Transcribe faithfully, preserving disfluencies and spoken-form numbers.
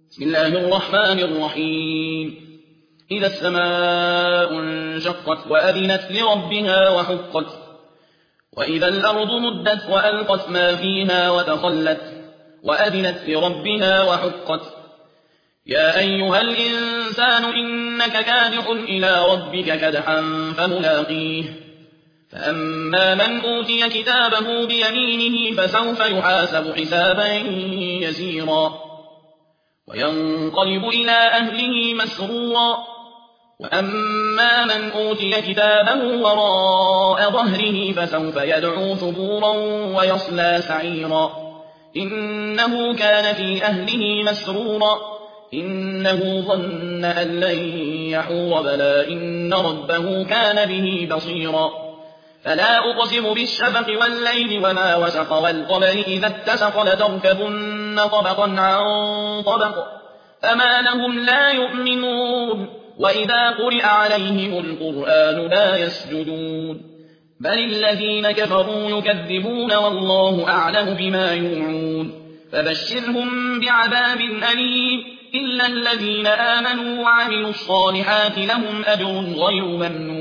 بسم الله الرحمن الرحيم إذا السماء انشقت وأذنت لربها وحقت وإذا الأرض مدت وألقت ما فيها وتخلت وأذنت لربها وحقت يا أيها الإنسان إنك كادح إلى ربك كدحا فملاقيه فأما من أوتي كتابه بيمينه فسوف يحاسب حسابا يسيرا وينقلب إلى أهله مسرورا وأما من أوتي كتابه وراء ظهره فسوف يدعو ثبورا ويصلى سعيرا إنه كان في أهله مسرورا إنه ظن أن لن يحور بلى إن ربه كان به بصيرا فلا أقسم بالشفق والليل وما وسق والقمر إذا اتسق لتركبن طبقا عن طبق فما لهم لا يؤمنون وإذا قرئ عليهم القرآن لا يسجدون بل الذين كفروا يكذبون والله أعلم بما يوعون فبشرهم بعذاب أليم إلا الذين آمنوا وعملوا الصالحات لهم أجر غير ممنون